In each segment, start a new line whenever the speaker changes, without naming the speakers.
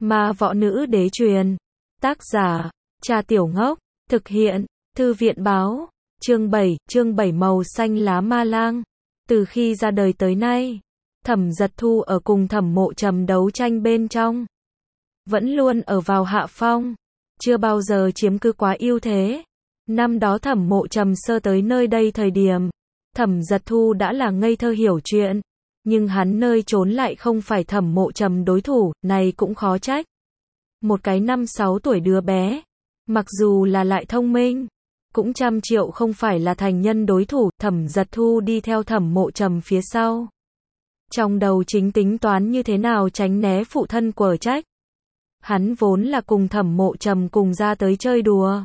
Ma võ nữ đế truyền. Tác giả, Trà Tiểu Ngốc. Thực hiện, Thư viện báo. Chương 7 màu xanh lá ma lang. Từ khi ra đời tới nay, Thẩm Giật Thu ở cùng Thẩm Mộ Trầm đấu tranh bên trong. Vẫn luôn ở vào hạ phong. Chưa bao giờ chiếm cứ quá ưu thế. Năm đó Thẩm Mộ Trầm sơ tới nơi đây thời điểm, Thẩm Giật Thu đã là ngây thơ hiểu chuyện. Nhưng hắn nơi trốn lại không phải Thẩm Mộ Trầm đối thủ, này cũng khó trách. Một cái 5-6 tuổi đứa bé, mặc dù là lại thông minh, cũng trăm triệu không phải là thành nhân đối thủ. Thẩm Giật Thu đi theo Thẩm Mộ Trầm phía sau. Trong đầu chính tính toán như thế nào tránh né phụ thân quở trách. Hắn vốn là cùng Thẩm Mộ Trầm cùng ra tới chơi đùa.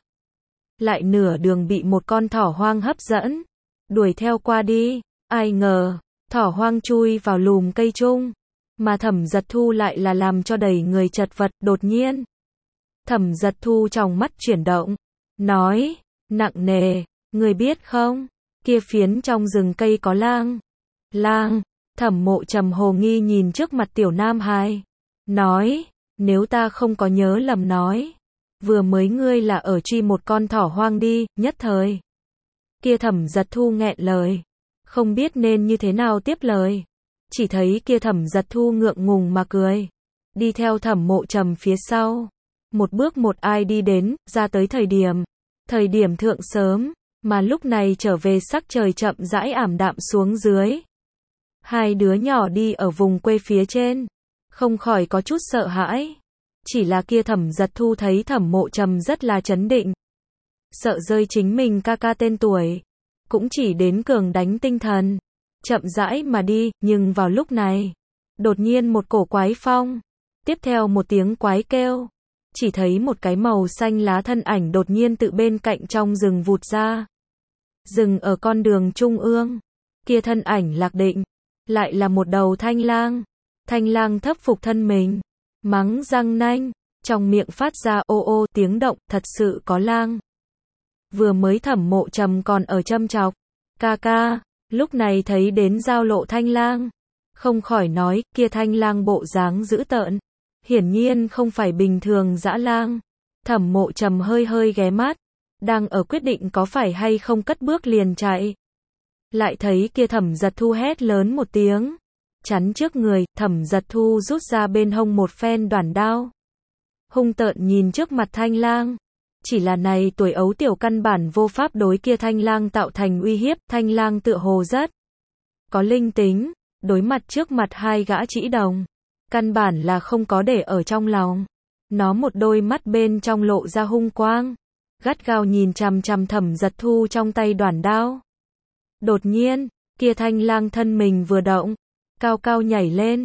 Lại nửa đường bị một con thỏ hoang hấp dẫn, đuổi theo qua đi. Ai ngờ, thỏ hoang chui vào lùm cây chung, mà Thẩm Giật Thu lại là làm cho đầy người chật vật. Đột nhiên, Thẩm Giật Thu trong mắt chuyển động, nói, nặng nề, người biết không, kia phiến trong rừng cây có lang. Lang? Thẩm Mộ Trầm hồ nghi nhìn trước mặt tiểu nam hài, nói, nếu ta không có nhớ lầm nói, vừa mới ngươi là ở truy một con thỏ hoang đi. Nhất thời, kia Thẩm Giật Thu nghẹn lời, không biết nên như thế nào tiếp lời. Chỉ thấy kia Thẩm Giật Thu ngượng ngùng mà cười, đi theo Thẩm Mộ Trầm phía sau, một bước một ai đi đến. Ra tới thời điểm thượng sớm, mà lúc này trở về sắc trời chậm rãi ảm đạm xuống dưới. Hai đứa nhỏ đi ở vùng quê phía trên, không khỏi có chút sợ hãi. Chỉ là kia Thẩm Giật Thu thấy Thẩm Mộ Trầm rất là trấn định, sợ rơi chính mình ca ca tên tuổi, cũng chỉ đến cường đánh tinh thần, chậm rãi mà đi. Nhưng vào lúc này, đột nhiên một cổ quái phong, tiếp theo một tiếng quái kêu, chỉ thấy một cái màu xanh lá thân ảnh đột nhiên tự bên cạnh trong rừng vụt ra, dừng ở con đường trung ương. Kia thân ảnh lạc định, lại là một đầu thanh lang. Thanh lang thấp phục thân mình, mắng răng nanh, trong miệng phát ra ô ô tiếng động. Thật sự có lang. Vừa mới Thẩm Mộ Trầm còn ở châm chọc ca ca, lúc này thấy đến giao lộ thanh lang, không khỏi nói, kia thanh lang bộ dáng dữ tợn, hiển nhiên không phải bình thường dã lang. Thẩm Mộ Trầm hơi hơi ghé mắt, đang ở quyết định có phải hay không cất bước liền chạy. Lại thấy kia Thẩm Giật Thu hét lớn một tiếng, chắn trước người. Thẩm Giật Thu rút ra bên hông một phen đoản đao, hung tợn nhìn trước mặt thanh lang. Chỉ là này tuổi ấu tiểu căn bản vô pháp đối kia thanh lang tạo thành uy hiếp. Thanh lang tựa hồ rất có linh tính, đối mặt trước mặt hai gã trĩ đồng, căn bản là không có để ở trong lòng. Nó một đôi mắt bên trong lộ ra hung quang, gắt gao nhìn chằm chằm Thẩm Giật Thu trong tay đoản đao. Đột nhiên, kia thanh lang thân mình vừa động, cao cao nhảy lên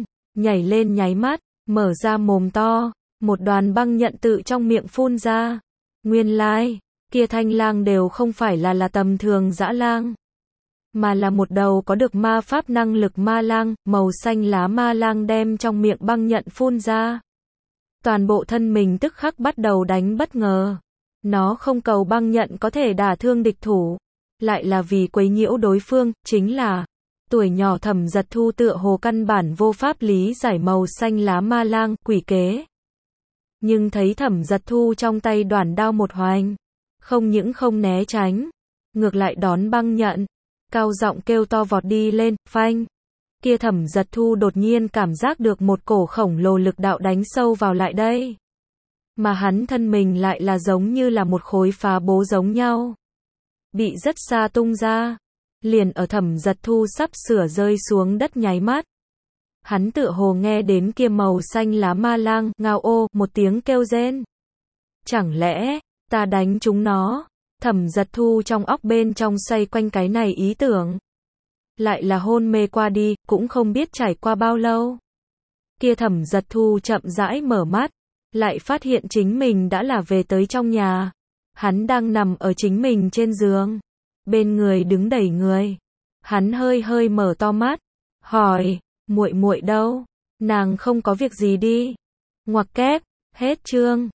nháy mắt, mở ra mồm to, một đoàn băng nhận tự trong miệng phun ra. Nguyên lai, kia thanh lang đều không phải là tầm thường dã lang, mà là một đầu có được ma pháp năng lực ma lang. Màu xanh lá ma lang đem trong miệng băng nhận phun ra, toàn bộ thân mình tức khắc bắt đầu đánh bất ngờ. Nó không cầu băng nhận có thể đả thương địch thủ, lại là vì quấy nhiễu đối phương. Chính là tuổi nhỏ Thẩm Giật Thu tựa hồ căn bản vô pháp lý giải màu xanh lá ma lang quỷ kế. Nhưng thấy Thẩm Giật Thu trong tay đoản đao một hoành, không những không né tránh, ngược lại đón băng nhận, cao giọng kêu to vọt đi lên. Phanh! Kia Thẩm Giật Thu đột nhiên cảm giác được một cổ khổng lồ lực đạo đánh sâu vào lại đây. Mà hắn thân mình lại là giống như là một khối phá bố giống nhau, bị rất xa tung ra. Liền ở Thẩm Giật Thu sắp sửa rơi xuống đất nháy mắt, hắn tựa hồ nghe đến kia màu xanh lá ma lang ngao ô một tiếng kêu rên. Chẳng lẽ ta đánh chúng nó? Thẩm Giật Thu trong óc bên trong xoay quanh cái này ý tưởng, lại là hôn mê qua đi. Cũng không biết trải qua bao lâu, kia Thẩm Giật Thu chậm rãi mở mắt, lại phát hiện chính mình đã là về tới trong nhà. Hắn đang nằm ở chính mình trên giường, bên người đứng đầy người. Hắn hơi hơi mở to mắt, hỏi, muội muội đâu? Nàng không có việc gì đi? Ngoặc kép, hết chương.